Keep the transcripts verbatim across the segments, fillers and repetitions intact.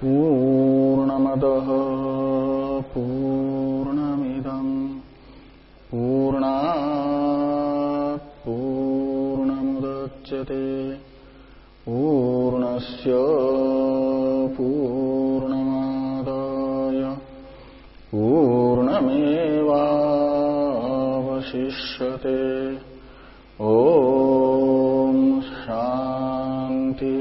पूर्णमदः पूर्णमिदं पूर्णात् पूर्णमुदच्यते पूर्णस्य पूर्णमादाय पूर्णमेवावशिष्यते। ॐ शान्ति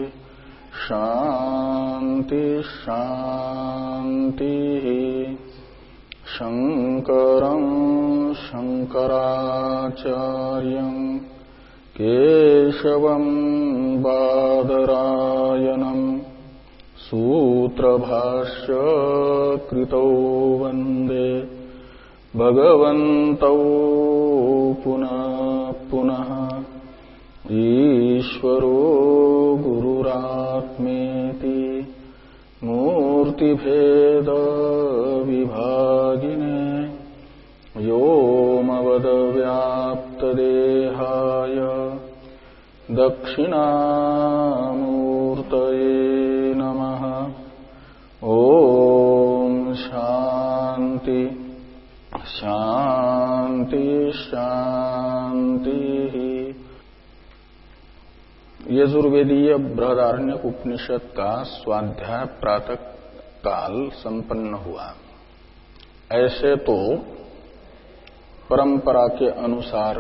शान्ति शान्तिः। शङ्करं शङ्कराचार्यं केशवं बादरायणं सूत्रभाष्य कृतौ वन्दे भगवन्तौ पुनः पुनः। ईश्वरो गुरुरात्मेति मूर्तिभेद विभागिने व्योमवद्व्याप्तदेहाय दक्षिणामूर्तये नमः। ॐ शान्ति शान्ति शान्तिः। यजुर्वेदीय बृहदारण्यक उपनिषद का स्वाध्याय प्रातः काल संपन्न हुआ। ऐसे तो परंपरा के अनुसार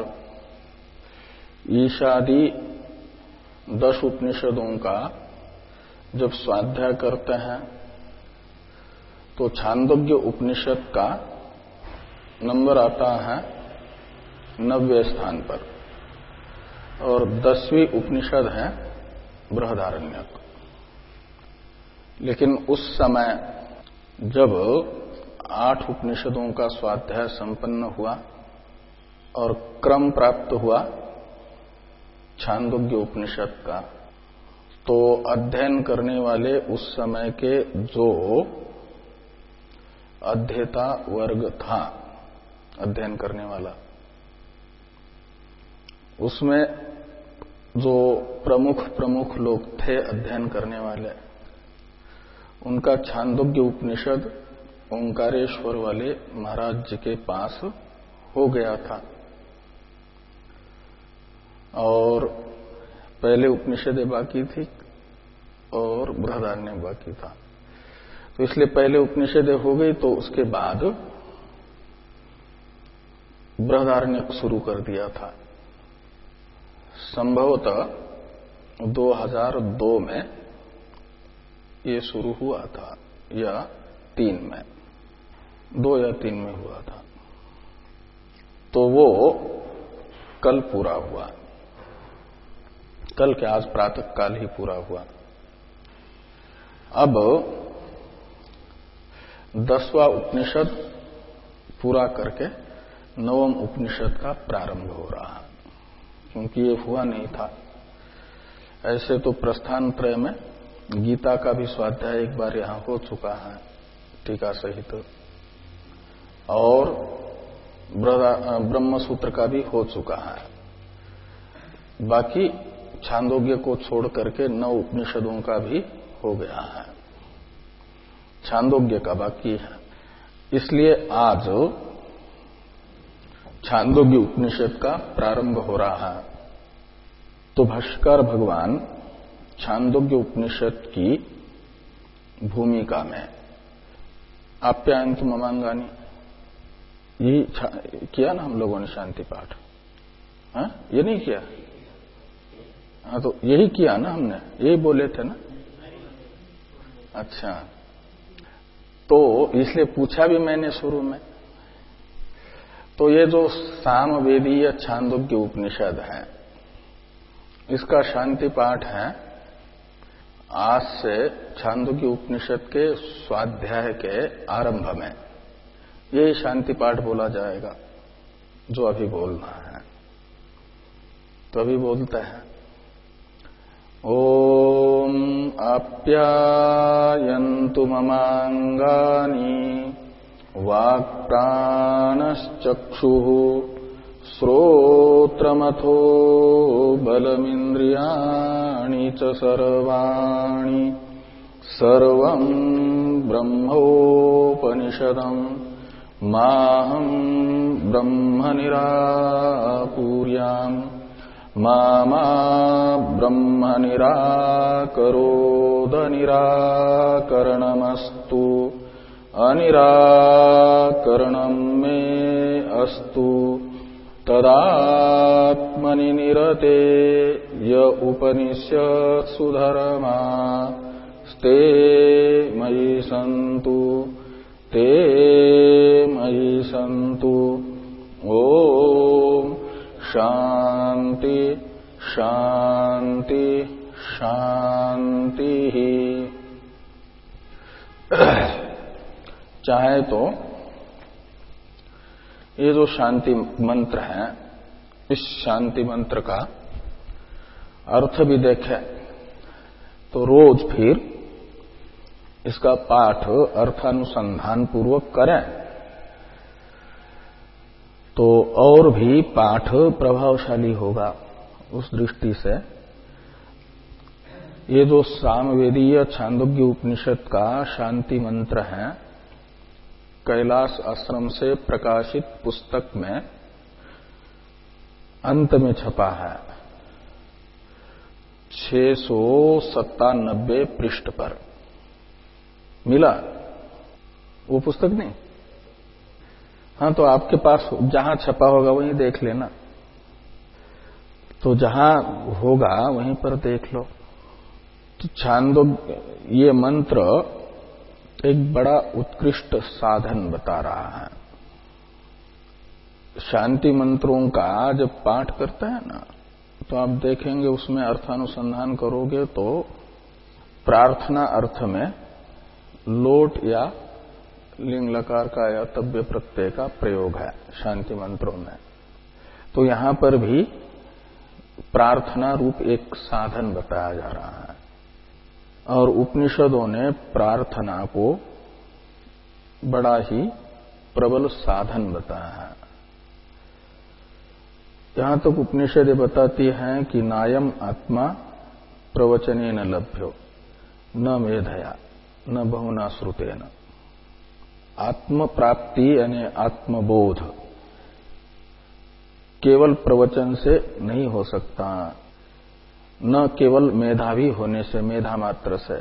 ईशादि दस उपनिषदों का जब स्वाध्याय करते हैं तो छांदोग्य उपनिषद का नंबर आता है नब्बे स्थान पर और दसवीं उपनिषद है बृहदारण्यक। लेकिन उस समय जब आठ उपनिषदों का स्वाध्याय संपन्न हुआ और क्रम प्राप्त हुआ छांदोग्य उपनिषद का, तो अध्ययन करने वाले उस समय के जो अध्येता वर्ग था, अध्ययन करने वाला, उसमें जो प्रमुख प्रमुख लोग थे अध्ययन करने वाले, उनका छांदोग्य उपनिषद ओंकारेश्वर वाले महाराज जी के पास हो गया था और पहले उपनिषदें बाकी थी और बृहदारण्य बाकी था। तो इसलिए पहले उपनिषदें हो गई तो उसके बाद बृहदारण्यक शुरू कर दिया था। संभवतः दो हज़ार दो में ये शुरू हुआ था या तीन में, दो या तीन में हुआ था। तो वो कल पूरा हुआ, कल के आज प्रातः काल ही पूरा हुआ। अब दसवां उपनिषद पूरा करके नवम उपनिषद का प्रारंभ हो रहा है, क्योंकि ये हुआ नहीं था। ऐसे तो प्रस्थान त्रय में गीता का भी स्वाध्याय एक बार यहां हो चुका है टीका सहित, और ब्रह्म सूत्र का भी हो चुका है। बाकी छांदोग्य को छोड़ करके नौ उपनिषदों का भी हो गया है, छांदोग्य का बाकी है। इसलिए आज छांदोग्य उपनिषद का प्रारंभ हो रहा है। तो भाष्यकार भगवान छांदोग्य उपनिषद की भूमिका में आप्यायन्तु ममांगानी ये किया ना हम लोगों ने शांति पाठ, हाँ ये नहीं किया? हाँ तो यही किया ना हमने, यही बोले थे ना। अच्छा, तो इसलिए पूछा भी मैंने शुरू में। तो ये जो सामवेदीय छांदोग्य उपनिषद है, इसका शांति पाठ है आज से छांदोग्य उपनिषद के स्वाध्याय के आरंभ में। यही शांति पाठ बोला जाएगा जो अभी बोलना है। तो अभी बोलते हैं ओम आप्यायन्तु ममांगानि वाक्प्राणश्चक्षुः श्रोत्रमथो बलमिन्द्रियाणि च सर्वाणि सर्वं ब्रह्मोपनिषदं माहं ब्रह्म निराकुर्याम् मा मा ब्रह्म निराकरोद निराकरणमस्तु अनिराकरणं मे अस्तु तदात्मनि निरते य उपनिषत्सु धर्मा ते मयि सन्तु ते मयि सन्तु। ओम शांति शांति शांति। चाहे तो ये जो शांति मंत्र है, इस शांति मंत्र का अर्थ भी देखें तो रोज फिर इसका पाठ अर्थानुसंधान पूर्वक करें तो और भी पाठ प्रभावशाली होगा। उस दृष्टि से ये जो सामवेदीय छांदोग्य उपनिषद का शांति मंत्र है, कैलाश आश्रम से प्रकाशित पुस्तक में अंत में छपा है, छह सौ सत्तानबे पृष्ठ पर मिला। वो पुस्तक नहीं? हाँ, तो आपके पास जहां छपा होगा वहीं देख लेना। तो जहां होगा वहीं पर देख लो। तो छांदोग्य ये मंत्र एक बड़ा उत्कृष्ट साधन बता रहा है। शांति मंत्रों का जब पाठ करते हैं ना, तो आप देखेंगे उसमें अर्थानुसंधान करोगे तो प्रार्थना अर्थ में लोट या लिंग लकार का या तव्य प्रत्यय का प्रयोग है शांति मंत्रों में। तो यहां पर भी प्रार्थना रूप एक साधन बताया जा रहा है और उपनिषदों ने प्रार्थना को बड़ा ही प्रबल साधन बताया है। यहां तक उपनिषद बताती हैं कि नायम आत्मा प्रवचने न लभ्यो न मेधया न बहुना श्रुतेन। आत्म प्राप्ति यानी आत्मबोध केवल प्रवचन से नहीं हो सकता, न केवल मेधावी होने से, मेधा मात्र से,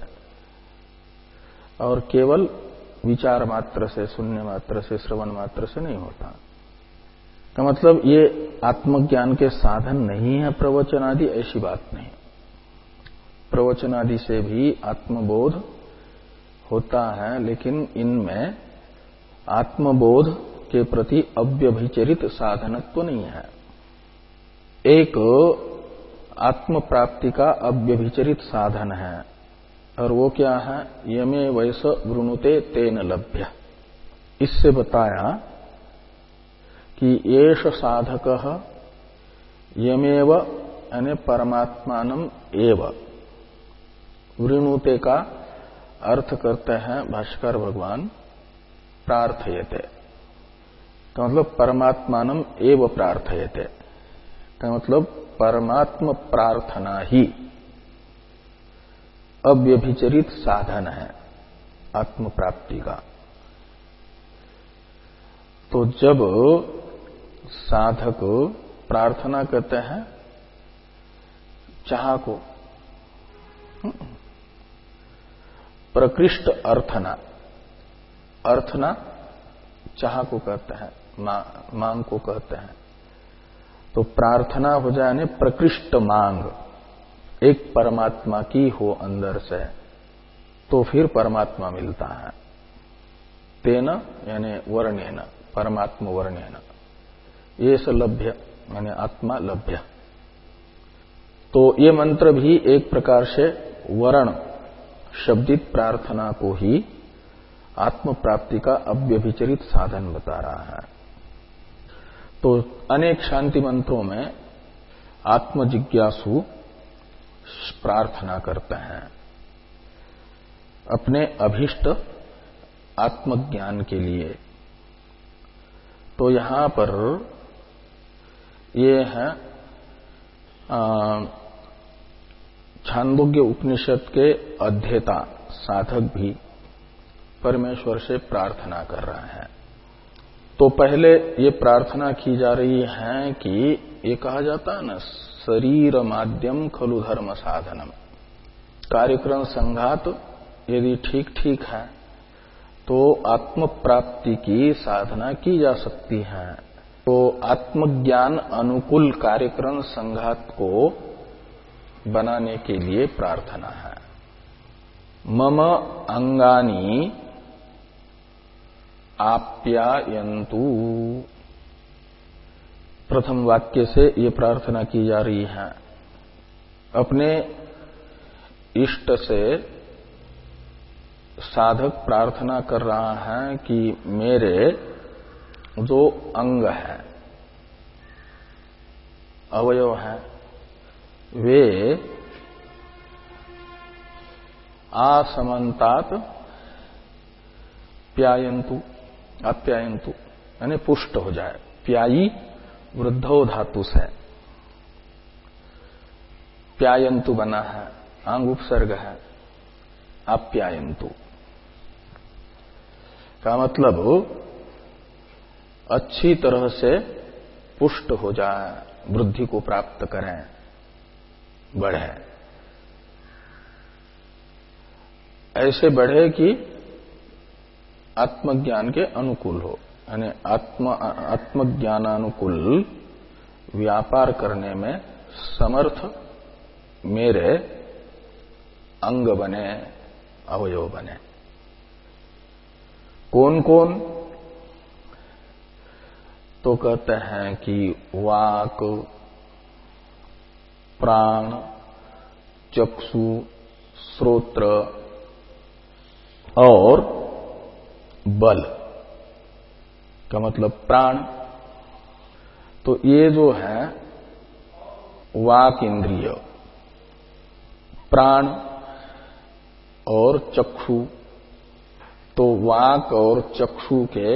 और केवल विचार मात्र से, शून्य मात्र से, श्रवण मात्र से नहीं होता। का मतलब ये आत्मज्ञान के साधन नहीं है प्रवचन आदि, ऐसी बात नहीं। प्रवचन आदि से भी आत्मबोध होता है, लेकिन इनमें आत्मबोध के प्रति अव्यभिचरित साधनत्व नहीं है। एक आत्म प्राप्ति का अव्यभिचरित साधन है, और वो क्या है? यमे वैस वृणुते तेन लभ्य। इससे बताया कि येष साधकः यमेव यानी परमात्मानम् एव। वृणुते का अर्थ करते हैं भाष्कर भगवान प्रार्थयते, का मतलब परमात्मानम् एव प्रार्थयते, का मतलब परमात्म प्रार्थना ही अव्यभिचरित साधन है आत्म प्राप्ति का। तो जब साधक प्रार्थना करते हैं चाह को, प्रकृष्ट अर्थना, अर्थना चाह को कहते हैं, मा, मांग को कहते हैं। तो प्रार्थना हो जाए प्रकृष्ट मांग एक परमात्मा की हो अंदर से, तो फिर परमात्मा मिलता है। तेन यानी वर्णेन, परमात्मा वर्णेन, ये स लभ्य यानी आत्मा लभ्य। तो ये मंत्र भी एक प्रकार से वर्ण शब्दित प्रार्थना को ही आत्म प्राप्ति का अव्यभिचरित साधन बता रहा है। तो अनेक शांति मंत्रों में आत्म जिज्ञासु प्रार्थना करते हैं अपने अभीष्ट आत्मज्ञान के लिए। तो यहां पर ये है छांदोग्य उपनिषद के अध्येता साधक भी परमेश्वर से प्रार्थना कर रहे हैं। तो पहले ये प्रार्थना की जा रही है कि ये कहा जाता है ना, शरीर माध्यम खलु धर्म साधनम। कार्यक्रम संघात यदि ठीक ठीक है तो आत्म प्राप्ति की साधना की जा सकती है। तो आत्मज्ञान अनुकूल कार्यक्रम संघात को बनाने के लिए प्रार्थना है। मम अंगानी आप्यायन्तु, प्रथम वाक्य से ये प्रार्थना की जा रही है। अपने इष्ट से साधक प्रार्थना कर रहा है कि मेरे जो अंग है, अवयव है, वे आसमन्तात प्यायन्तु, आप्यायन्तु यानी पुष्ट हो जाए। प्यायी वृद्धो धातु से प्यायन्तु बना है, आंग उपसर्ग है, आप्यायन्तु का मतलब अच्छी तरह से पुष्ट हो जाए, वृद्धि को प्राप्त करें, बढ़े। ऐसे बढ़े कि आत्मज्ञान के अनुकूल हो, यानी आत्म आत्मज्ञानानुकूल व्यापार करने में समर्थ मेरे अंग बने, अवयव बने। कौन कौन? तो कहते हैं कि वाक, प्राण, चक्षु, श्रोत्र और बल का मतलब प्राण। तो ये जो है वाक इंद्रिय, प्राण और चक्षु, तो वाक और चक्षु के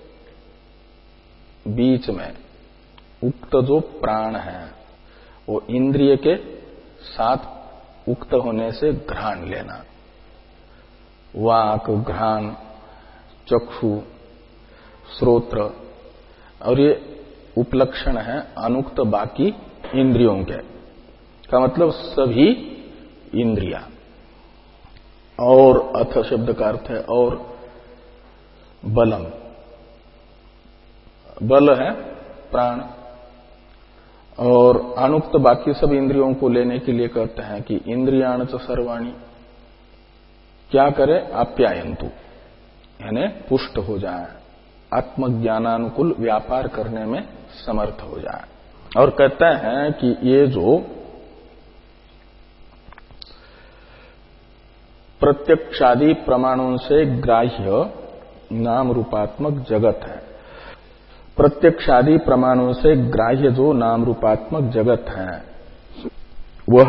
बीच में उक्त जो प्राण है वो इंद्रिय के साथ उक्त होने से घ्राण लेना। वाक, घ्राण, चक्षु, श्रोत्र, और ये उपलक्षण है अनुक्त बाकी इंद्रियों के, का मतलब सभी इंद्रियां। और अथ शब्द का अर्थ है और बलम, बल है प्राण, और अनुक्त बाकी सब इंद्रियों को लेने के लिए कहते हैं कि इंद्रियाण च सर्वाणी, क्या करे? आप्यायन्तु यानी पुष्ट हो जाए, आत्मज्ञानानुकूल व्यापार करने में समर्थ हो जाए। और कहते हैं कि ये जो प्रत्यक्षादि प्रमाणों से ग्राह्य नाम रूपात्मक जगत है, प्रत्यक्षादि प्रमाणों से ग्राह्य जो नाम रूपात्मक जगत है वह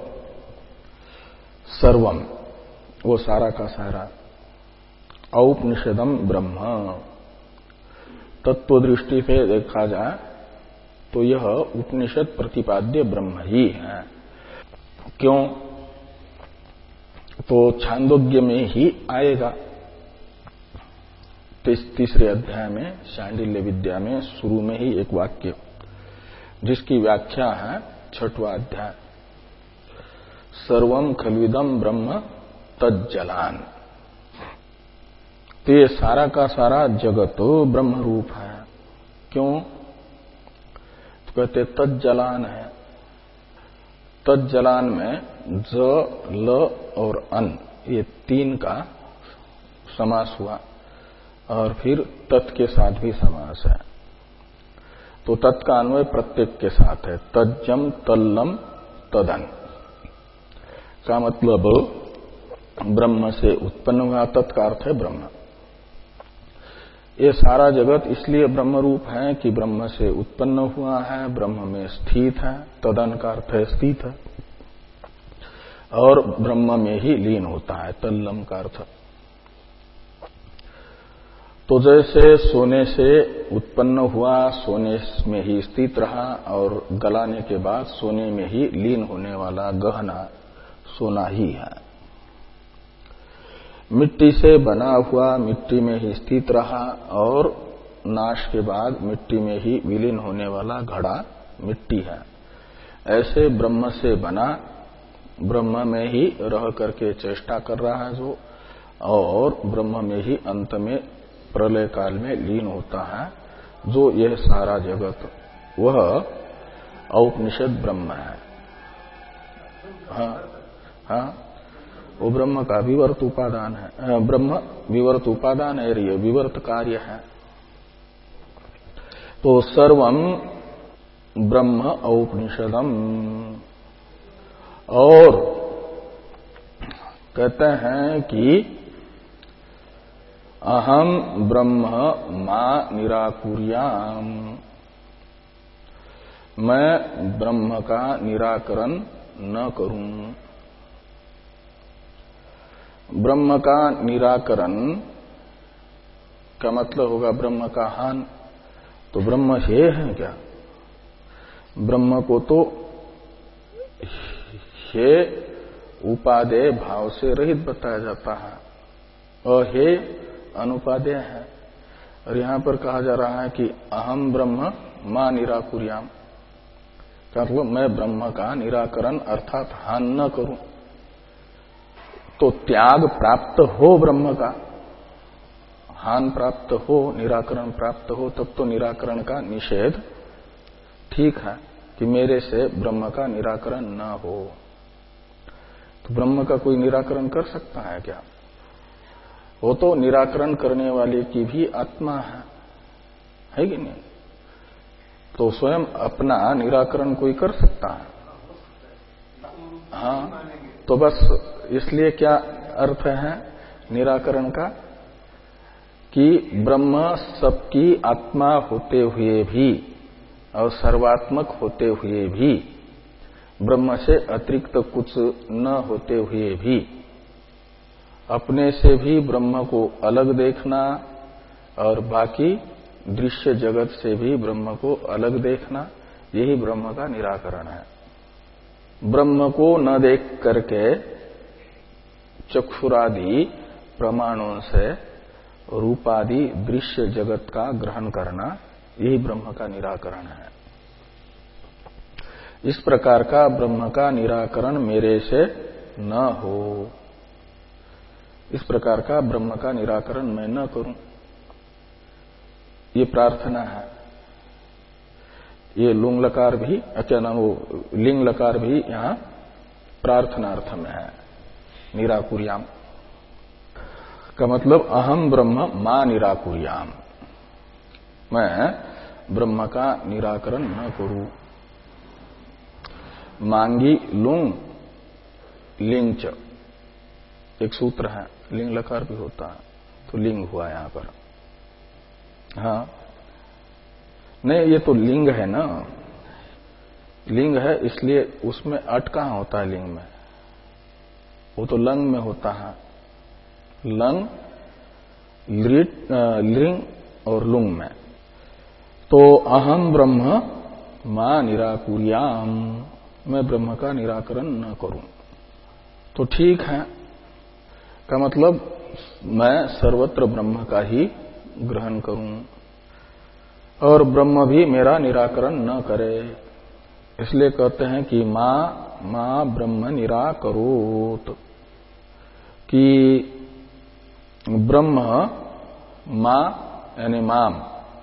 सर्वम, वो सारा का सारा, औपनिषदम ब्रह्म, तत्व दृष्टि से देखा जाए तो यह उपनिषद प्रतिपाद्य ब्रह्म ही है। क्यों? तो छांदोग्य में ही आएगा। तीसरे अध्याय में शांडिल्य विद्या में शुरू में ही एक वाक्य जिसकी व्याख्या है छठवां अध्याय, सर्वम खल्विदम ब्रह्म तज्जलान। तो ये सारा का सारा जगत ब्रह्म रूप है। क्यों? तो कहते तज्जलान है। तज्जलान में ज, ल और अन ये तीन का समास हुआ और फिर तत् के साथ भी समास है। तो तत् का अन्वय प्रत्येक के साथ है, तज्जम तल्लम तदन, का मतलब ब्रह्म से उत्पन्न हुआ, तत् का अर्थ है ब्रह्म। ये सारा जगत इसलिए ब्रह्म रूप है कि ब्रह्म से उत्पन्न हुआ है, ब्रह्म में स्थित है, तदन का अर्थ है स्थित है, और ब्रह्म में ही लीन होता है, तल्लम का अर्थ। तो जैसे सोने से उत्पन्न हुआ, सोने में ही स्थित रहा और गलाने के बाद सोने में ही लीन होने वाला गहना सोना ही है। मिट्टी से बना हुआ मिट्टी में ही स्थित रहा और नाश के बाद मिट्टी में ही विलीन होने वाला घड़ा मिट्टी है। ऐसे ब्रह्म से बना, ब्रह्म में ही रह करके चेष्टा कर रहा है जो, और ब्रह्म में ही अंत में प्रलय काल में लीन होता है जो यह सारा जगत, वह औपनिषद ब्रह्म है। हाँ हाँ, वो ब्रह्म का विवर्त उपादान है। ब्रह्म विवर्त उपादान है, ये विवर्त कार्य है। तो सर्वम ब्रह्म औपनिषदम। और कहते हैं कि अहम ब्रह्म मा निराकुर्याम, मैं ब्रह्म का निराकरण न करूं। ब्रह्म का निराकरण का मतलब होगा ब्रह्म का हान। तो ब्रह्म हे है क्या? ब्रह्म को तो हे उपादेय भाव से रहित बताया जाता है और हे अनुपादेय है। और यहां पर कहा जा रहा है कि अहम ब्रह्म मा निराकुर्याम, मतलब मैं ब्रह्म का निराकरण अर्थात हान न करूं। तो त्याग प्राप्त हो ब्रह्म का, हान प्राप्त हो, निराकरण प्राप्त हो, तब तो निराकरण का निषेध ठीक है कि मेरे से ब्रह्म का निराकरण न हो। तो ब्रह्म का कोई निराकरण कर सकता है क्या? वो तो निराकरण करने वाले की भी आत्मा है, है कि नहीं? तो स्वयं अपना निराकरण कोई कर सकता है? हाँ, तो बस इसलिए क्या अर्थ है निराकरण का कि ब्रह्म सबकी आत्मा होते हुए भी और सर्वात्मक होते हुए भी, ब्रह्म से अतिरिक्त कुछ न होते हुए भी, अपने से भी ब्रह्म को अलग देखना और बाकी दृश्य जगत से भी ब्रह्म को अलग देखना, यही ब्रह्म का निराकरण है। ब्रह्म को न देख करके चक्षुरादि प्रमाणों से रूपादि दृश्य जगत का ग्रहण करना, यही ब्रह्म का निराकरण है। इस प्रकार का ब्रह्म का निराकरण मेरे से न हो, इस प्रकार का ब्रह्म का निराकरण मैं न करूं, ये प्रार्थना है। ये लुंग लकार भी, क्या नाम वो लिंग लकार भी यहां प्रार्थनार्थ में है। निराकुर्याम का मतलब अहम ब्रह्म मा निराकुर्याम, मैं ब्रह्म का निराकरण न करूं। मांगी लुंग लिंग च, एक सूत्र है, लिंग लकार भी होता है, तो लिंग हुआ यहां पर। हाँ नहीं, ये तो लिंग है ना, लिंग है इसलिए उसमें अट कहां होता है लिंग में, वो तो लंग में होता है। लंग, लिंग और लुंग में। तो अहम ब्रह्म मा निराकुर्याम, मैं ब्रह्म का निराकरण न करूं। तो ठीक है का मतलब मैं सर्वत्र ब्रह्म का ही ग्रहण करूं और ब्रह्म भी मेरा निराकरण न करे। इसलिए कहते हैं कि मां मां ब्रह्म निराकरोत, कि ब्रह्म मां यानी माम,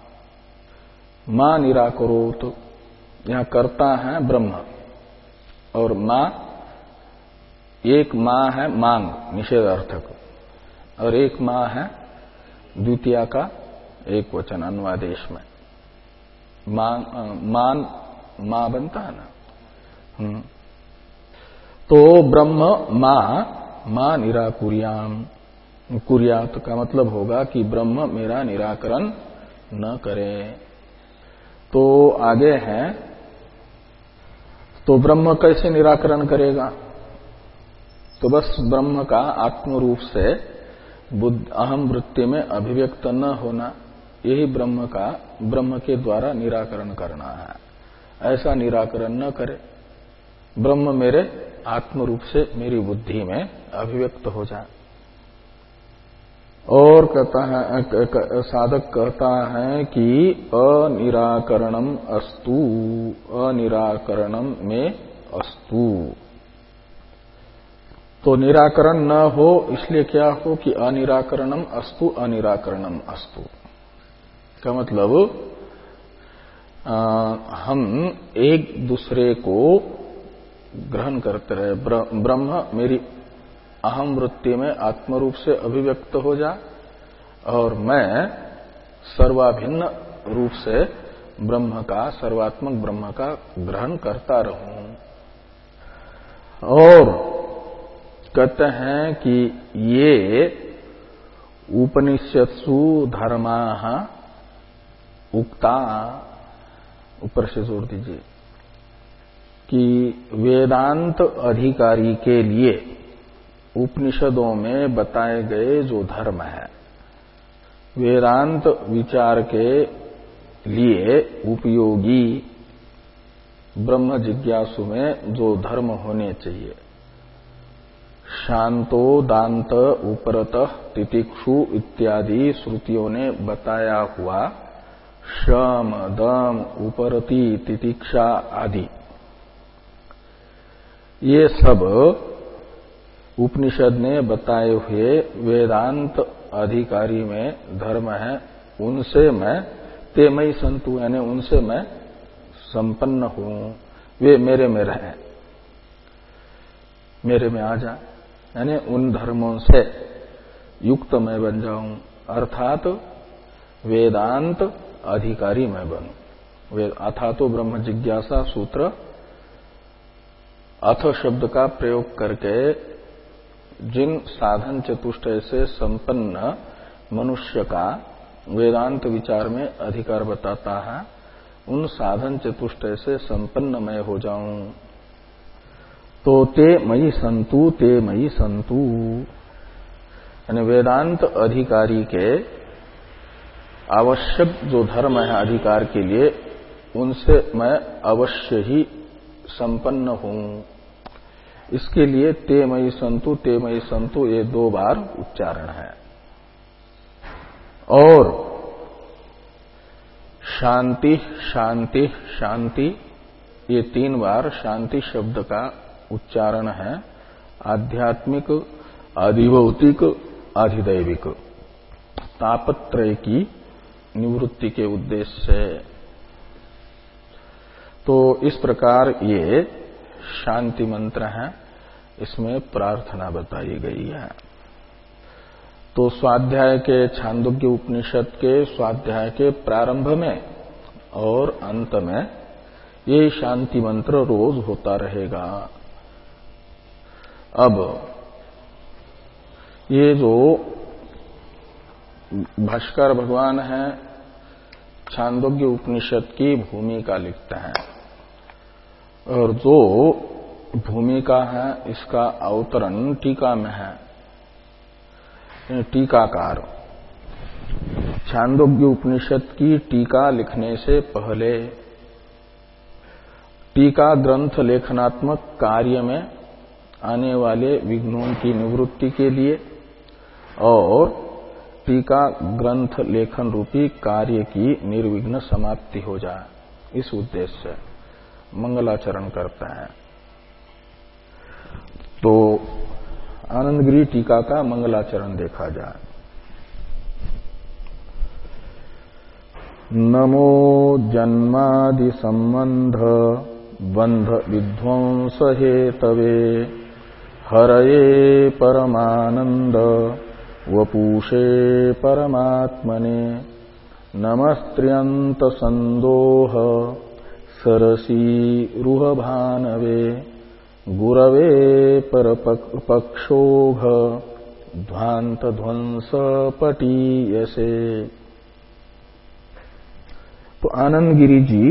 मां निराकरोत, यहां करता है ब्रह्म और मां, एक मां है मांग निषेधार्थक और एक मां है द्वितीया का एक वचन अन्वादेश में। मान मान मां बनता है ना। हम्म तो ब्रह्म मां मां निराकुर्याम, कुर्यात का मतलब होगा कि ब्रह्म मेरा निराकरण न करे। तो आगे है, तो ब्रह्म कैसे निराकरण करेगा? तो बस ब्रह्म का आत्म रूप से बुद्ध अहम वृत्ति में अभिव्यक्त न होना, यही ब्रह्म का ब्रह्म के द्वारा निराकरण करना है। ऐसा निराकरण न करे, ब्रह्म मेरे आत्म रूप से मेरी बुद्धि में अभिव्यक्त हो जाए। और कहता है, साधक कहता है कि अनिराकरणम अस्तु, अनिराकरणम में अस्तु। तो निराकरण न हो इसलिए क्या हो कि अनिराकरणम अस्तु, अनिराकरणम अस्तु का मतलब आ, हम एक दूसरे को ग्रहण करते रहे। ब्रह्म मेरी अहम वृत्ति में आत्मरूप से अभिव्यक्त हो जा और मैं सर्वाभिन्न रूप से ब्रह्म का, सर्वात्मक ब्रह्म का ग्रहण करता रहूं। और कहते हैं कि ये उपनिषत्सु धर्माः उक्ता, ऊपर से जोड़ दीजिए, कि वेदांत अधिकारी के लिए उपनिषदों में बताए गए जो धर्म है, वेदांत विचार के लिए उपयोगी ब्रह्म जिज्ञासु में जो धर्म होने चाहिए, शांतो दांत उपरतः तितिक्षु इत्यादि श्रुतियों ने बताया हुआ शम दम उपरति तितिक्षा आदि, ये सब उपनिषद ने बताए हुए वेदांत अधिकारी में धर्म है। उनसे मैं ते मई संतु, यानी उनसे मैं संपन्न हूं, वे मेरे में रहें, मेरे में आ जाए, यानी उन धर्मों से युक्त मैं बन जाऊं, अर्थात वेदांत अधिकारी मैं बनूं। अथा तो ब्रह्म जिज्ञासा सूत्र अथ शब्द का प्रयोग करके जिन साधन चतुष्टय से संपन्न मनुष्य का वेदांत विचार में अधिकार बताता है, उन साधन चतुष्टय से संपन्न मैं हो जाऊं। तो ते मयि संतु, ते मयि संतु, यानी वेदांत अधिकारी के आवश्यक जो धर्म है अधिकार के लिए, उनसे मैं अवश्य ही संपन्न हूं। इसके लिए ते मयि संतु, ते मयि संतु ये दो बार उच्चारण है। और शांति शांति शांति ये तीन बार शांति शब्द का उच्चारण है, आध्यात्मिक, आधिभौतिक, आधिदैविक तापत्रय की निवृत्ति के उद्देश्य से। तो इस प्रकार ये शांति मंत्र है, इसमें प्रार्थना बताई गई है। तो स्वाध्याय के, छांदोग्य उपनिषद के स्वाध्याय के प्रारंभ में और अंत में ये शांति मंत्र रोज होता रहेगा। अब ये जो भाष्कर भगवान है, छांदोग्य उपनिषद की भूमिका लिखते हैं, और जो भूमिका है इसका अवतरण टीका में है। टीकाकार छांदोग्य उपनिषद की टीका लिखने से पहले टीका ग्रंथ लेखनात्मक कार्य में आने वाले विघ्नों की निवृत्ति के लिए और टीका ग्रंथ लेखन रूपी कार्य की निर्विघ्न समाप्ति हो जाए, इस उद्देश्य से मंगलाचरण करते हैं। तो आनंदगिरी टीका का मंगलाचरण देखा जाए। नमो जन्मादि संबंध बंध विध्वंस हेतवे हरये परमानंद वपूषे परमात्मने नमस्त्र्यंत संदोह सरसी रुह भानवे गुरवे परपक्षोघ ध्वांत ध्वंस पटीयसे। तो आनंदगिरी जी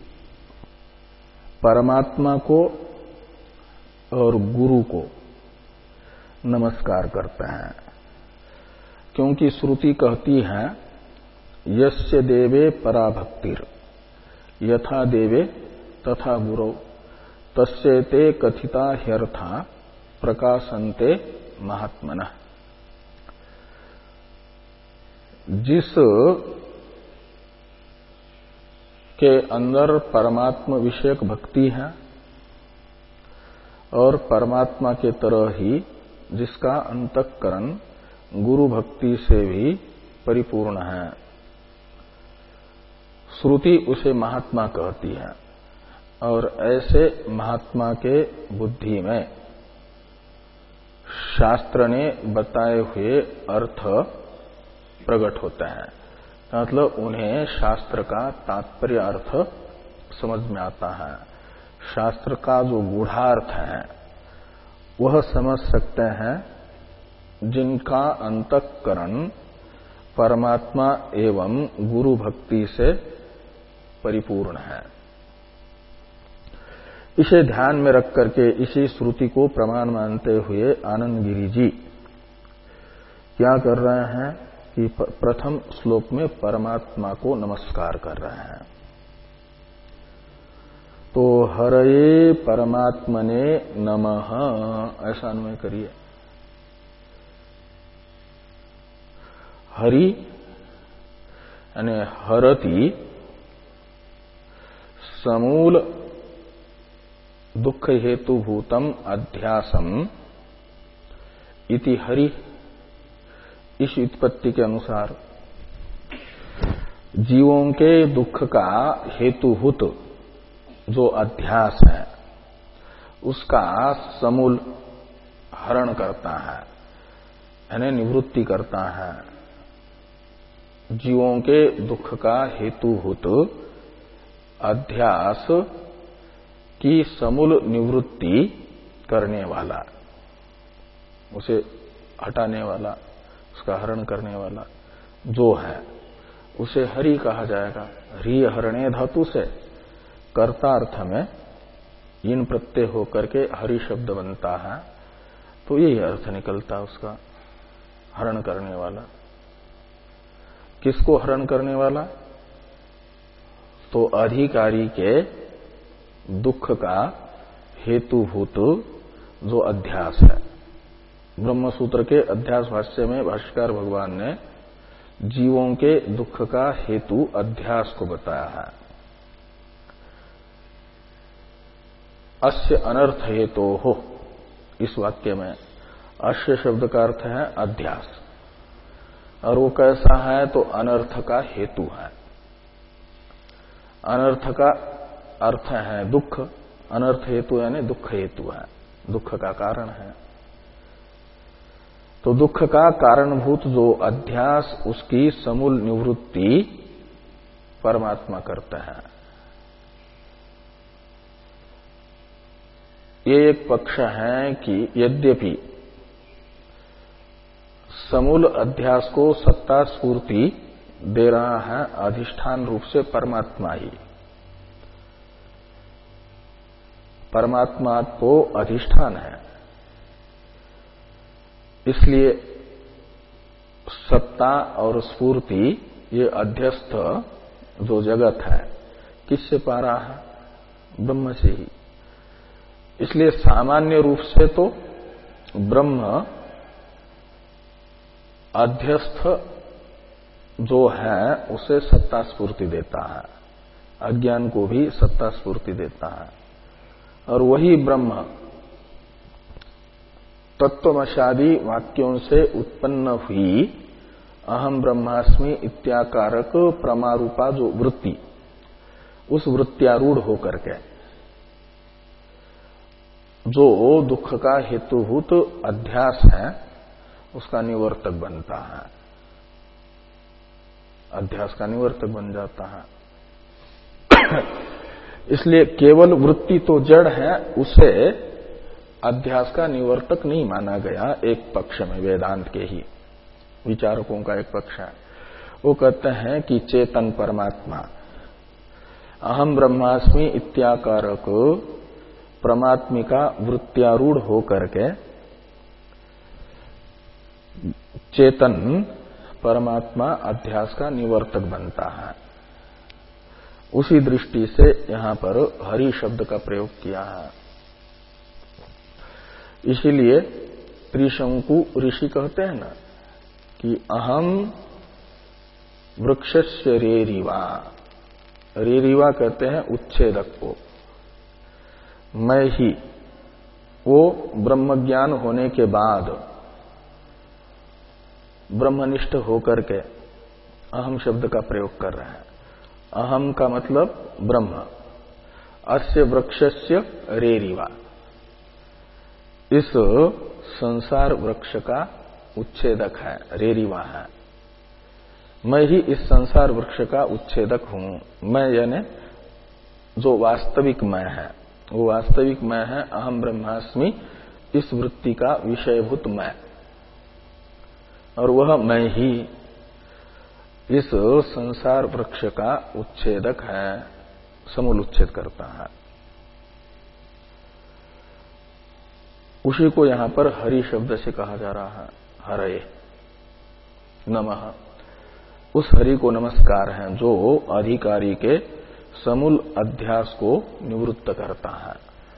परमात्मा को और गुरु को नमस्कार करते हैं, क्योंकि श्रुति कहती है यस्य देवे पराभक्तिर यथा देवे तथा गुरौ तस्येते कथिता ह्यर्था प्रकाशन्ते महात्मनः। जिस के अंदर परमात्मा विषयक भक्ति है और परमात्मा के तरह ही जिसका अंतःकरण गुरु भक्ति से भी परिपूर्ण है, श्रुति उसे महात्मा कहती है। और ऐसे महात्मा के बुद्धि में शास्त्र ने बताए हुए अर्थ प्रकट होते हैं, मतलब उन्हें शास्त्र का तात्पर्य अर्थ समझ में आता है। शास्त्र का जो गूढ़ार्थ है वह समझ सकते हैं जिनका अंतःकरण परमात्मा एवं गुरु भक्ति से परिपूर्ण है। इसे ध्यान में रख करके इसी श्रुति को प्रमाण मानते हुए आनंद गिरि जी क्या कर रहे हैं कि प्रथम श्लोक में परमात्मा को नमस्कार कर रहे हैं। तो हरये परमात्मने नमः ऐसा अन्वय करिए। हरि यानी हरति समूल दुख हेतुभूतम अध्यासम इति हरि। इस उत्पत्ति के अनुसार जीवों के दुख का हेतुभूत जो अध्यास है उसका समूल हरण करता है, यानी निवृत्ति करता है। जीवों के दुख का हेतुभूत अध्यास की समूल निवृत्ति करने वाला, उसे हटाने वाला, उसका हरण करने वाला जो है उसे हरि कहा जाएगा। ह्री हरणे धातु से कर्ता अर्थ में इन प्रत्यय होकर के हरि शब्द बनता है, तो यही अर्थ निकलता है उसका, हरण करने वाला। किसको हरण करने वाला? तो अधिकारी के दुख का हेतुभूत जो अध्यास है। ब्रह्मसूत्र के अध्यास भाष्य में भाष्यकार भगवान ने जीवों के दुख का हेतु अध्यास को बताया है। अस्य अनर्थ हेतु हो, इस वाक्य में अस्य शब्द का अर्थ है अध्यास, और वो कैसा है? तो अनर्थ का हेतु है। अनर्थ का अर्थ है दुख, अनर्थ हेतु यानी दुख हेतु है, दुख का कारण है। तो दुख का कारणभूत जो अध्यास उसकी समूल निवृत्ति परमात्मा करता है। ये एक पक्ष है कि यद्यपि समूल अध्यास को सत्ता स्फूर्ति दे रहा है अधिष्ठान रूप से परमात्मा ही, परमात्मा तो अधिष्ठान है, इसलिए सत्ता और स्फूर्ति ये अध्यस्थ जो जगत है किससे पा रहा है? ब्रह्म से ही। इसलिए सामान्य रूप से तो ब्रह्म अध्यस्थ जो है उसे सत्ता स्फूर्ति देता है, अज्ञान को भी सत्ता स्फूर्ति देता है। और वही ब्रह्म तत्वमशादी वाक्यों से उत्पन्न हुई अहम ब्रह्मास्मि इत्याकारक प्रमारूपा जो वृत्ति, उस वृत्त्यारूढ़ होकर के जो दुख का हेतुभूत अध्यास है उसका निवर्तक बनता है, अध्यास का निवर्तक बन जाता है। इसलिए केवल वृत्ति तो जड़ है, उसे अध्यास का निवर्तक नहीं माना गया। एक पक्ष में वेदांत के ही विचारकों का एक पक्ष है, वो कहते हैं कि चेतन परमात्मा अहम ब्रह्मास्मि इत्याकारक परमात्मिका वृत्त्यारूढ़ होकर के चेतन परमात्मा अध्यास का निवर्तक बनता है। उसी दृष्टि से यहां पर हरि शब्द का प्रयोग किया है। इसीलिए त्रिशंकु ऋषि कहते हैं ना कि अहम वृक्षस्य रेरिवा, रेरिवा कहते हैं उच्छेदक को। मैं ही, वो ब्रह्मज्ञान होने के बाद ब्रह्मनिष्ठ होकर के अहम शब्द का प्रयोग कर रहे हैं। अहम का मतलब ब्रह्म, अस्य वृक्षस्य रेरिवा, इस संसार वृक्ष का उच्छेदक है, रेरिवा है। मैं ही इस संसार वृक्ष का उच्छेदक हूं। मैं यानी जो वास्तविक मैं है, वो वास्तविक मैं है अहम ब्रह्मास्मि, इस वृत्ति का विषयभूत मैं, और वह मैं ही इस संसार वृक्ष का उच्छेदक है, समूल उच्छेद करता है। उसी को यहां पर हरि शब्द से कहा जा रहा है। हरे नमः, उस हरि को नमस्कार है जो अधिकारी के समूल अध्यास को निवृत्त करता है।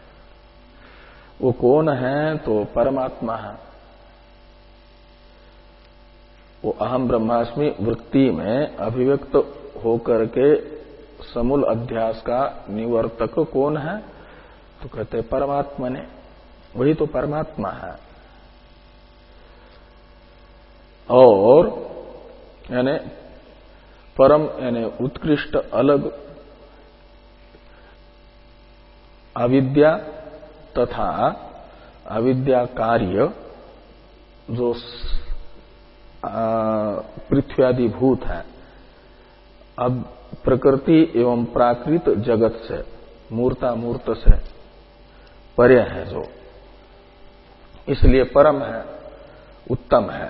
वो कौन है? तो परमात्मा है। वो अहम ब्रह्मास्मि वृत्ति में अभिव्यक्त होकर के समूल अध्यास का निवर्तक कौन है? तो कहते हैं परमात्मा ने, वही तो परमात्मा है। और यानी परम यानी उत्कृष्ट अलग अविद्या तथा अविद्या कार्य जो पृथ्वी आदि भूत है, अब प्रकृति एवं प्राकृत जगत से, मूर्तामूर्त से परे है जो, इसलिए परम है, उत्तम है।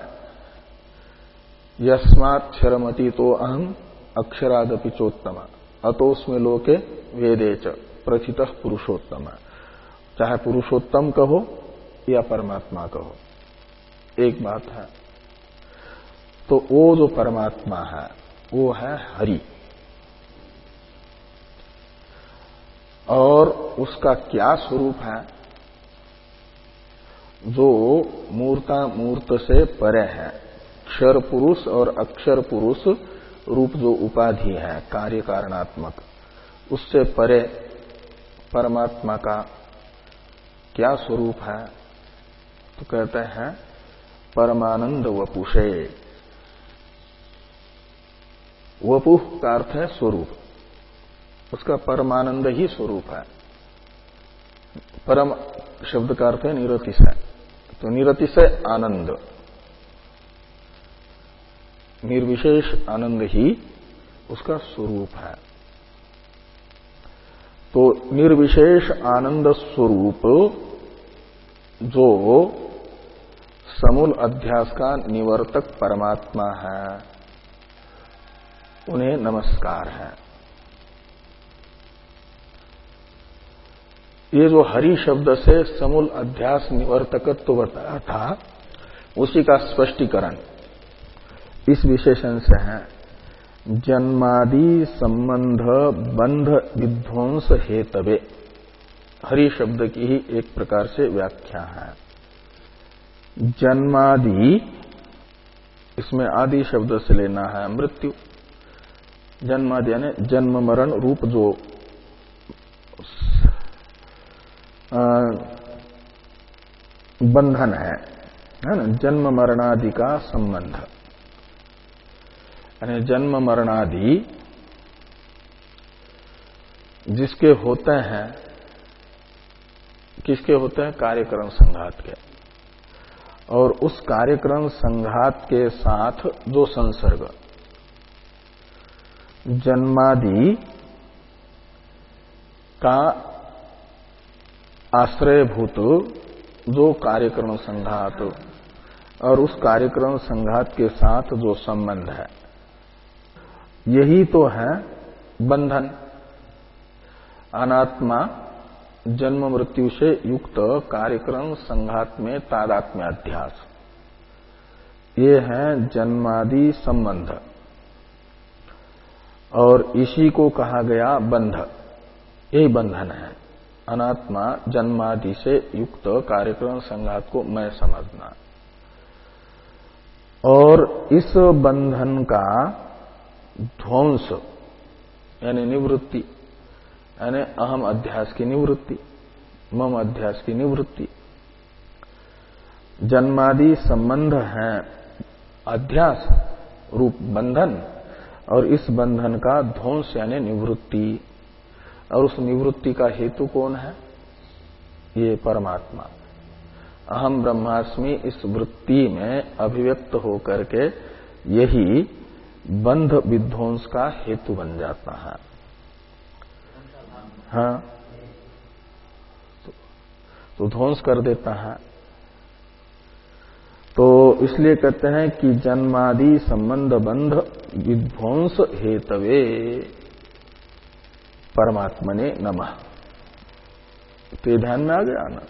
यस्माक्षरमति तो अहम अक्षरादपि चोत्तम अतोस्मे लोके वेदे च प्रथितः पुरुषोत्तम। चाहे पुरुषोत्तम कहो या परमात्मा कहो, एक बात है। तो वो जो परमात्मा है वो है हरि, और उसका क्या स्वरूप है? जो मूर्ता मूर्त से परे है, क्षर पुरुष और अक्षर पुरुष रूप जो उपाधि है कार्य कारणात्मक, उससे परे परमात्मा का क्या स्वरूप है? तो कहते हैं परमानंद वपुषे। वपुः का अर्थ है स्वरूप, उसका परमानंद ही स्वरूप है। परम शब्द का अर्थ है निरतिशय, तो निरतिशय आनंद, निर्विशेष आनंद ही उसका स्वरूप है। तो निर्विशेष आनंद स्वरूप जो समूल अध्यास का निवर्तक परमात्मा है, उन्हें नमस्कार है। ये जो हरि शब्द से समूल अध्यास निवर्तकत्व तो बताया था, उसी का स्पष्टीकरण इस विशेषण से है। जन्मादि संबंध बंध विध्वंस हेतवे, हरि शब्द की ही एक प्रकार से व्याख्या है। जन्मादि, इसमें आदि शब्द से लेना है मृत्यु। जन्मादि यानी जन्म मरण रूप जो बंधन है, है ना, जन्म मरणादि का संबंध, यानी जन्म मरणादि जिसके होते हैं, किसके होते हैं? कार्यक्रम संघात के। और उस कार्यक्रम संघात के साथ जो संसर्ग, जन्मादि का आश्रयभूत जो कार्यक्रम संघात, और उस कार्यक्रम संघात के साथ जो संबंध है, यही तो है बंधन। अनात्मा जन्म मृत्यु से युक्त कार्यक्रम संघात में तादात्म्य अध्यास, ये है जन्मादि संबंध, और इसी को कहा गया बंध। यही बंधन है, अनात्मा जन्मादि से युक्त कार्यक्रम संघात को मैं समझना। और इस बंधन का ध्वंस यानी निवृत्ति, यानी अहम अध्यास की निवृत्ति, मम अध्यास की निवृत्ति। जन्मादि संबंध है अध्यास रूप बंधन, और इस बंधन का ध्वंस यानी निवृत्ति, और उस निवृत्ति का हेतु कौन है? ये परमात्मा। अहम ब्रह्मास्मि इस वृत्ति में अभिव्यक्त होकर के यही बंध विध्वंस का हेतु बन जाता है। हाँ, तो, तो ध्वंस कर देता है। तो इसलिए कहते हैं कि जन्मादि संबंध बंध विध्वंस हेतवे परमात्मने नमः। तो ये ध्यान में आ गया ना।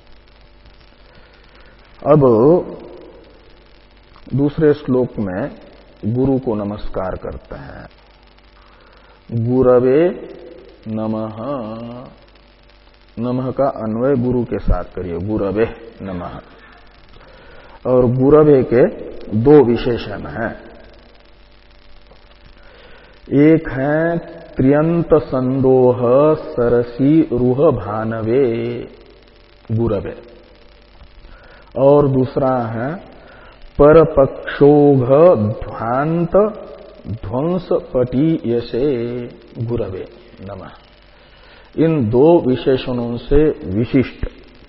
अब दूसरे श्लोक में गुरु को नमस्कार करते हैं। गुरवे नमः। नमः का अन्वय गुरु के साथ करिए, गुरवे नमः। और गुरवे के दो विशेषण हैं। एक है त्र्यंत संदोह सरसी रूह भानवे गुरवे, और दूसरा है परपक्षोघ ध्वांत ध्वंस पटीयसे गुरवे नमः। इन दो विशेषणों से विशिष्ट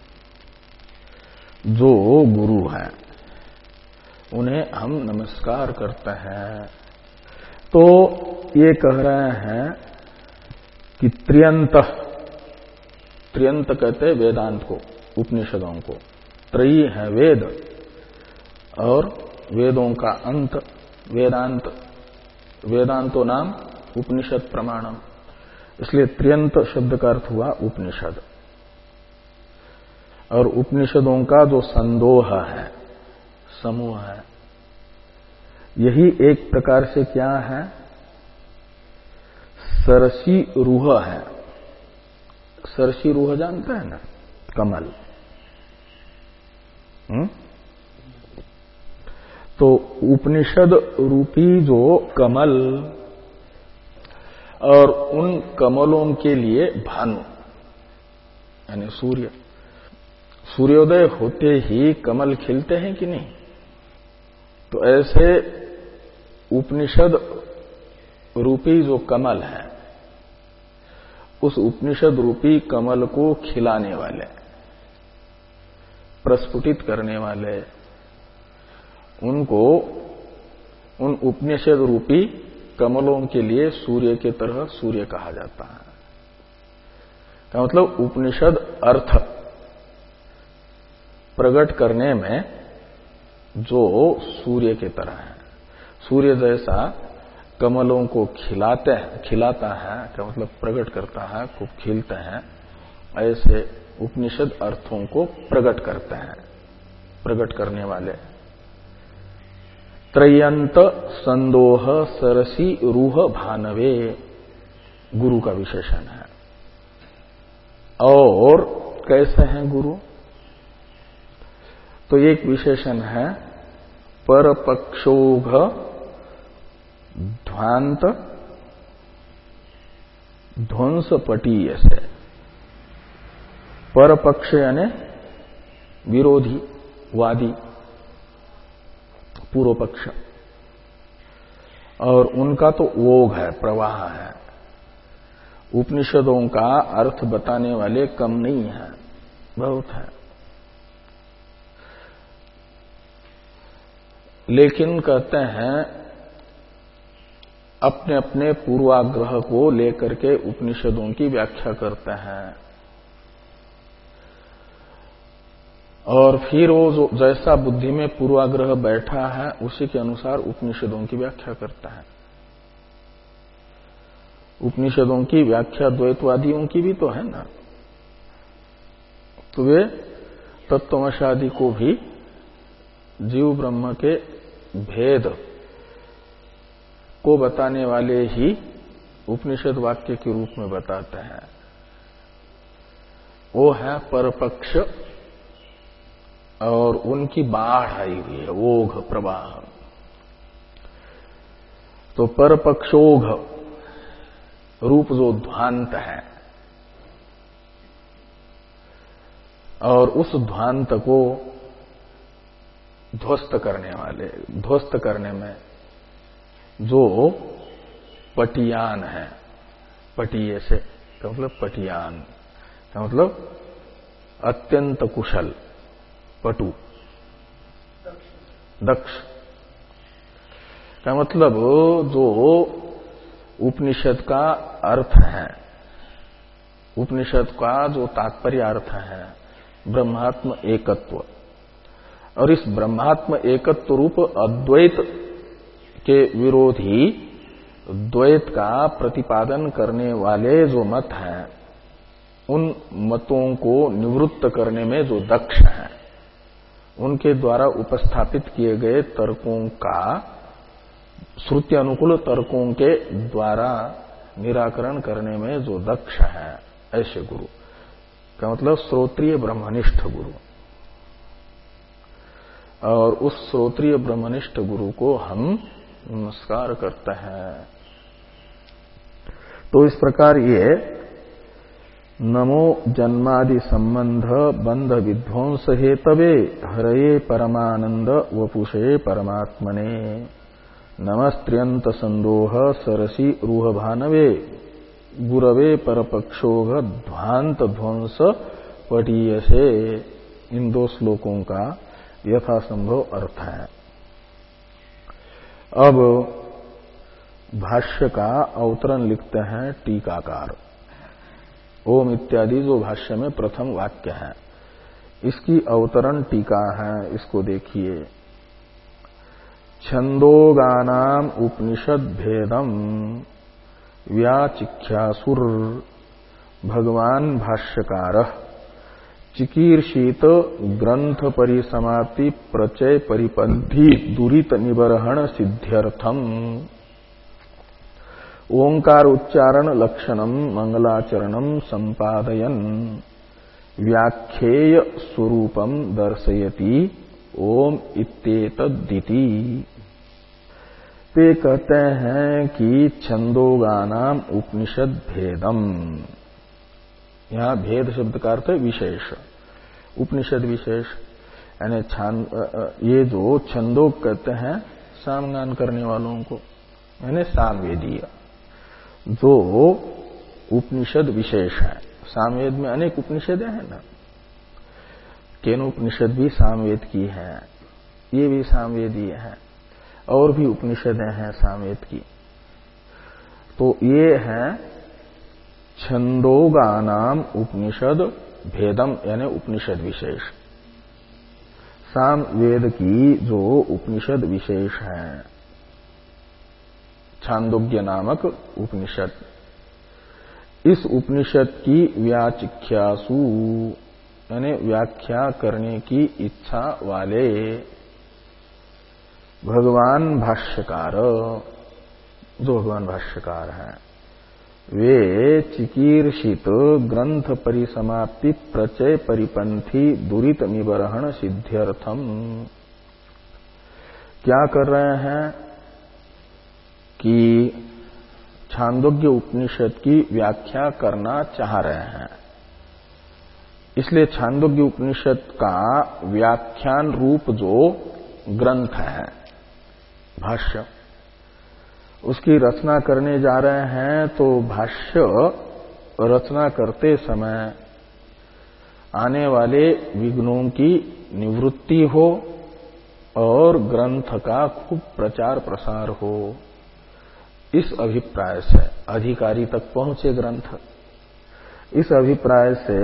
जो गुरु हैं उन्हें हम नमस्कार करते हैं। तो ये कह रहे हैं कि त्र्यंत, त्र्यंत कहते हैं वेदांत को, उपनिषदों को। त्रयी है वेद, और वेदों का अंत वेदांत। वेदांतो नाम उपनिषद प्रमाणम, इसलिए त्र्यंत शब्द का अर्थ हुआ उपनिषद। और उपनिषदों का जो संदोह है, समूह है, यही एक प्रकार से क्या है? सरसी रूह है। सरसी रूह जानते हैं ना, कमल। हुँ? तो उपनिषद रूपी जो कमल, और उन कमलों के लिए भानु यानी सूर्य। सूर्योदय होते ही कमल खिलते हैं कि नहीं? तो ऐसे उपनिषद रूपी जो कमल है, उस उपनिषद रूपी कमल को खिलाने वाले, प्रस्फुटित करने वाले, उनको उन उपनिषद रूपी कमलों के लिए सूर्य के तरह सूर्य कहा जाता है। का मतलब उपनिषद अर्थ प्रकट करने में जो सूर्य के तरह है, सूर्य जैसा कमलों को खिलाते हैं, खिलाता है का मतलब प्रकट करता है, खूब खिलते हैं, ऐसे उपनिषद अर्थों को प्रकट करते हैं, प्रकट करने वाले। त्रयंत संदोह सरसी रूह भानवे गुरु का विशेषण है। और कैसे हैं गुरु? तो एक विशेषण है परपक्षोघ ध्वांत ध्वंस पटीय से। परपक्ष यानी विरोधी, वादी, पूर्व पक्ष, और उनका तो ओघ है, प्रवाह है। उपनिषदों का अर्थ बताने वाले कम नहीं है, बहुत है। लेकिन कहते हैं अपने अपने पूर्वाग्रह को लेकर के उपनिषदों की व्याख्या करते हैं, और फिर वो जो जैसा बुद्धि में पूर्वाग्रह बैठा है उसी के अनुसार उपनिषदों की व्याख्या करता है। उपनिषदों की व्याख्या द्वैतवादियों की भी तो है ना। तो वे तत्वमशादि को भी जीव ब्रह्म के भेद को बताने वाले ही उपनिषद वाक्य के रूप में बताते हैं। वो है परपक्ष, और उनकी बाढ़ आई हुई है, ओघ, प्रवाह। तो परपक्षोघ रूप जो ध्वांत है, और उस ध्वांत को ध्वस्त करने वाले, ध्वस्त करने में जो पटियान है, पटिये से का मतलब पटियान का मतलब अत्यंत कुशल, पटु, दक्ष का मतलब जो उपनिषद का अर्थ है, उपनिषद का जो तात्पर्य अर्थ है ब्रह्मात्म एकत्व, और इस ब्रह्मात्म एकत्व रूप अद्वैत के विरोधी द्वैत का प्रतिपादन करने वाले जो मत हैं, उन मतों को निवृत्त करने में जो दक्ष हैं, उनके द्वारा उपस्थापित किए गए तर्कों का, श्रुति अनुकूल तर्कों के द्वारा निराकरण करने में जो दक्ष है, ऐसे गुरु का मतलब श्रोत्रिय ब्रह्मनिष्ठ गुरु। और उस श्रोत्रिय ब्रह्मनिष्ठ गुरु को हम नमस्कार करते हैं। तो इस प्रकार ये नमो जन्मादि संबंध बंध विध्वंस हेतवे हरये परमानंद वपुषे परमात्मने नमस्त्र्यंत संदोह सरसी रूह भानवे गुरवे परपक्षोघ ध्वांत ध्वंस पटीयसे। इन दो श्लोकों का यथासंभव अर्थ है। अब भाष्य का अवतरण लिखते हैं टीकाकार। ओम इत्यादि जो भाष्य में प्रथम वाक्य है, इसकी अवतरण टीका है, इसको देखिए। छंदोगानाम उपनिषद भेदम व्याचिख्यासुर भगवान भाष्यकारः चिकीर्षित ग्रंथ परिसमाप्ति प्रचय परिपंथी दुरित निबरहण सिद्ध्यर्थम ओंकार उच्चारण लक्षणम मंगलाचरणम संपादयन व्याख्येय स्वरूपम दर्शयति ओम इत्येतद्दिति। ते कहते हैं कि छंदोगानाम उपनिषद भेदम, यहां भेद शब्द का अर्थ है विशेष, उपनिषद विशेष, यानी छान ये जो छंदोग कहते हैं सामगान करने वालों को, यानी सामवेदीय, जो उपनिषद विशेष है। सामवेद में अनेक उपनिषदें हैं ना, केनोपनिषद भी सामवेद की है, ये भी सामवेदीय है, और भी उपनिषदें हैं सामवेद की। तो ये है छंदोगानाम उपनिषद भेदम, यानी उपनिषद विशेष, सामवेद की जो उपनिषद विशेष है, छांदोग्य नामक उपनिषद। इस उपनिषद की व्याचिख्यासु, यानी व्याख्या करने की इच्छा वाले भगवान भाष्यकार, जो भगवान भाष्यकार हैं, वे चिकीर्षित ग्रंथ परिसमाप्ति प्रचय परिपंथी दुरित निबरहण सिद्ध्यर्थम क्या कर रहे हैं कि छांदोग्य उपनिषद की व्याख्या करना चाह रहे हैं। इसलिए छांदोग्य उपनिषद का व्याख्यान रूप जो ग्रंथ है भाष्य, उसकी रचना करने जा रहे हैं। तो भाष्य रचना करते समय आने वाले विघ्नों की निवृत्ति हो और ग्रंथ का खूब प्रचार प्रसार हो, इस अभिप्राय से अधिकारी तक पहुंचे ग्रंथ। इस अभिप्राय से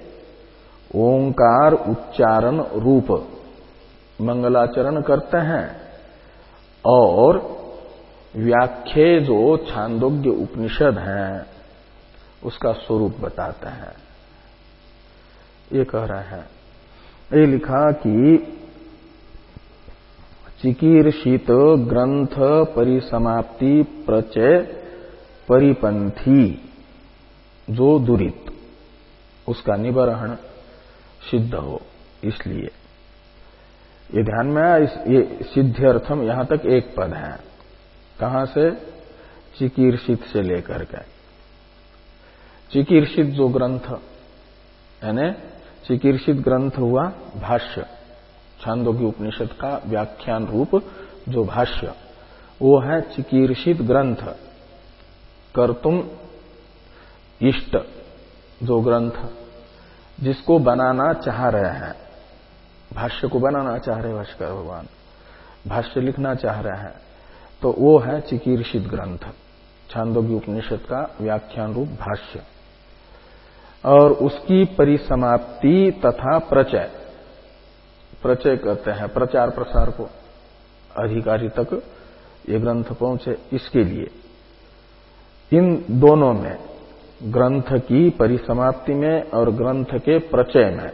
ओंकार उच्चारण रूप मंगलाचरण करते हैं और व्याख्ये जो छांदोग्य उपनिषद हैं उसका स्वरूप बताते हैं। ये कह रहे हैं, ये लिखा कि चिकीर्षित ग्रंथ परिसमाप्ति प्रचय परिपंथी जो दुरित, उसका निबरहण सिद्ध हो। इसलिए ये ध्यान में आया, ये सिद्ध्यर्थम यहां तक एक पद है। कहां से? चिकीर्षित से लेकर के। चिकीर्षित जो ग्रंथ यानी चिकीर्षित ग्रंथ हुआ भाष्य, छांदोग्य उपनिषद का व्याख्यान रूप जो भाष्य, वो है चिकीर्षित ग्रंथ। कर्तुम इष्ट जो ग्रंथ जिसको बनाना चाह रहे हैं, भाष्य को बनाना चाह रहे भाष्कर भगवान, भाष्य लिखना चाह रहे हैं, तो वो है चिकीर्षित ग्रंथ, छांदोग्य उपनिषद का व्याख्यान रूप भाष्य। और उसकी परिसमाप्ति तथा प्रचय, प्रचय कहते हैं प्रचार प्रसार को, अधिकारी तक ये ग्रंथ पहुंचे, इसके लिए इन दोनों में, ग्रंथ की परिसमाप्ति में और ग्रंथ के प्रचय में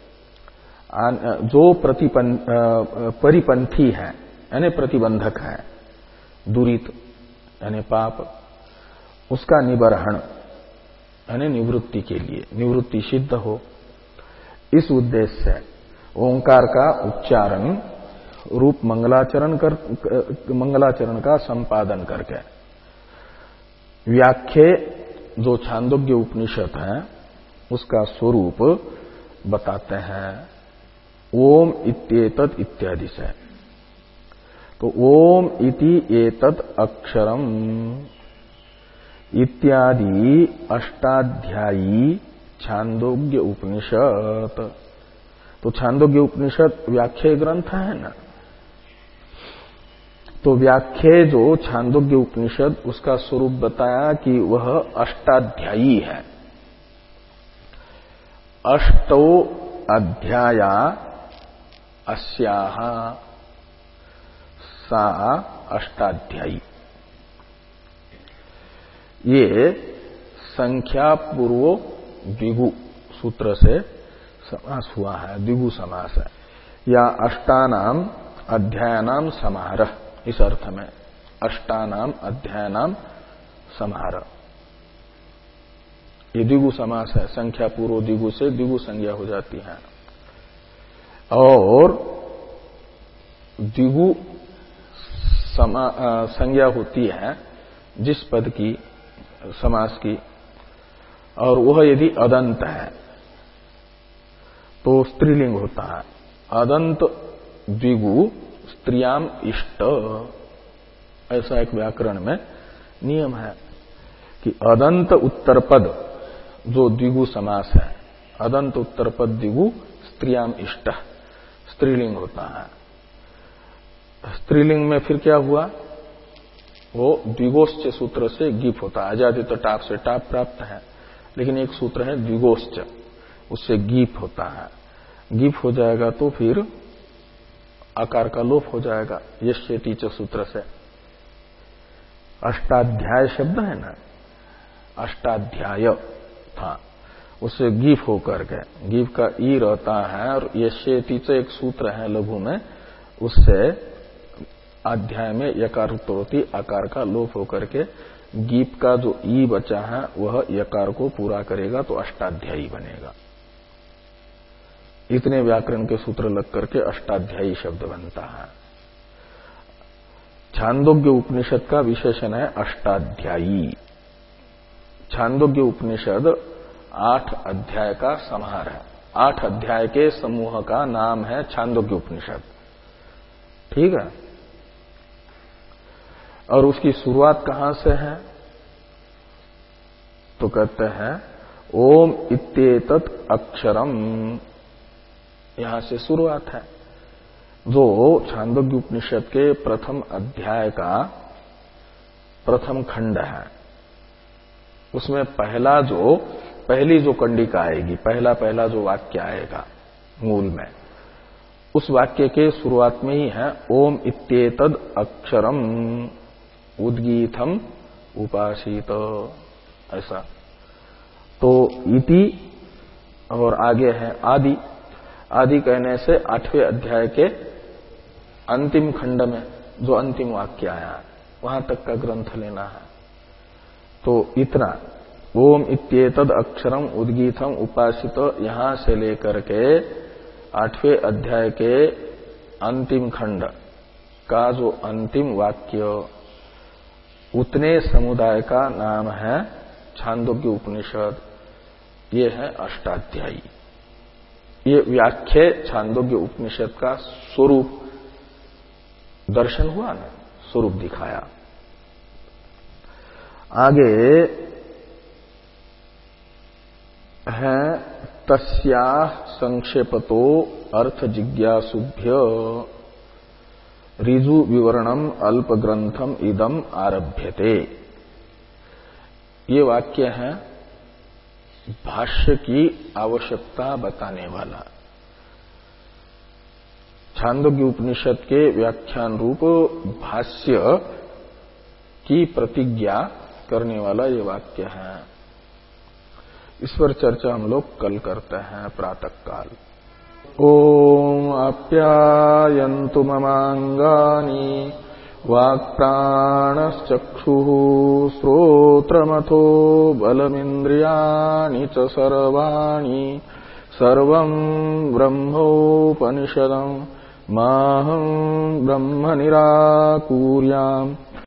जो प्रतिपन, परिपंथी है यानी प्रतिबंधक है, दुरित यानी पाप, उसका निबर्हण यानी निवृत्ति के लिए, निवृत्ति सिद्ध हो, इस उद्देश्य से ओंकार का उच्चारण रूप मंगलाचरण कर मंगलाचरण का संपादन करके व्याख्ये जो छांदोग्य उपनिषद है उसका स्वरूप बताते हैं ओम इत्येतत् इत्यादि से। तो ओम इति एतत् अक्षरम इत्यादि अष्टाध्यायी छांदोग्य उपनिषद। तो छांदोग्य उपनिषद व्याख्या ग्रंथ है ना, तो व्याख्या जो छांदोग्य उपनिषद उसका स्वरूप बताया कि वह अष्टाध्यायी है। अष्टो अध्याया अस्याः सा अष्टाध्यायी। ये संख्या पूर्व द्विगु सूत्र से समास हुआ है, द्विगु समास है, या अष्टानाम अध्यायानाम समारह, इस अर्थ में अष्टानाम अध्यायानाम समारह, ये द्विगु समास है। संख्या पूर्व द्विगु से द्विगु संज्ञा हो जाती है। और द्विगु संज्ञा होती है जिस पद की, समास की, और वह यदि अदंत है तो स्त्रीलिंग होता है। अदंत द्विगु स्त्रियाम इष्ट, ऐसा एक व्याकरण में नियम है कि अदंत उत्तर पद जो द्विगु समास है, अदंत उत्तर पद द्विगु स्त्रियाम इष्ट, स्त्रीलिंग होता है। स्त्रीलिंग में फिर क्या हुआ, वो द्विगोश्च सूत्र से गीप होता है। आजादी तो टाप से टाप प्राप्त है, लेकिन एक सूत्र है द्विगोश्च, उससे गीप होता है। गीप हो जाएगा तो फिर आकार का लोप हो जाएगा, यश्येति च सूत्र से। अष्टाध्याय शब्द है ना, अष्टाध्याय था, उससे गीप होकर के, गीप का ई रहता है, और यश्येति च एक सूत्र है लघु में, उससे अध्याय में यकार उत्तरोती आकार का लोप होकर के गीप का जो ई बचा है वह यकार को पूरा करेगा तो अष्टाध्यायी बनेगा। इतने व्याकरण के सूत्र लग करके अष्टाध्यायी शब्द बनता है। छांदोग्य उपनिषद का विशेषण है अष्टाध्यायी। छांदोग्य उपनिषद आठ अध्याय का समाहार है। आठ अध्याय के समूह का नाम है छांदोग्य उपनिषद, ठीक है। और उसकी शुरुआत कहां से है, तो कहते हैं ओम इत्येतत् अक्षरम, यहां से शुरुआत है। जो छांदोग्य उपनिषद के प्रथम अध्याय का प्रथम खंड है, उसमें पहला जो पहली जो कंडिका आएगी, पहला पहला जो वाक्य आएगा मूल में, उस वाक्य के शुरुआत में ही है ओम इत्येतद् अक्षरम उद्गीतम उपासित, ऐसा। तो इति और आगे है आदि। आदि कहने से आठवें अध्याय के अंतिम खंड में जो अंतिम वाक्य आया वहां तक का ग्रंथ लेना है। तो इतना ओम इत्येतद् अक्षरम उद्गीतम उपासित, यहां से लेकर के आठवें अध्याय के अंतिम खंड का जो अंतिम वाक्य उतने समुदाय का नाम है छांदोग्य उपनिषद। ये है अष्टाध्यायी। ये व्याख्या छांदोग्य उपनिषद का स्वरूप दर्शन हुआ ना, स्वरूप दिखाया। आगे है तस्याः संक्षेपतो अर्थ जिज्ञासुभ्य ऋजु विवरणम अल्प ग्रंथम इदम आरभ्यते। ये वाक्य है भाष्य की आवश्यकता बताने वाला, छांदोग्य उपनिषद के व्याख्यान रूप भाष्य की प्रतिज्ञा करने वाला ये वाक्य है। इस पर चर्चा हम लोग कल करते हैं प्रातः काल। ओम आप्यायन्तु ममांगानि वाक्प्राणश्चक्षुः श्रोत्रमथो बलमिन्द्रियाणि च सर्वाणि सर्वं ब्रह्मोपनिषदं माहं ब्रह्म निराकुर्याम्।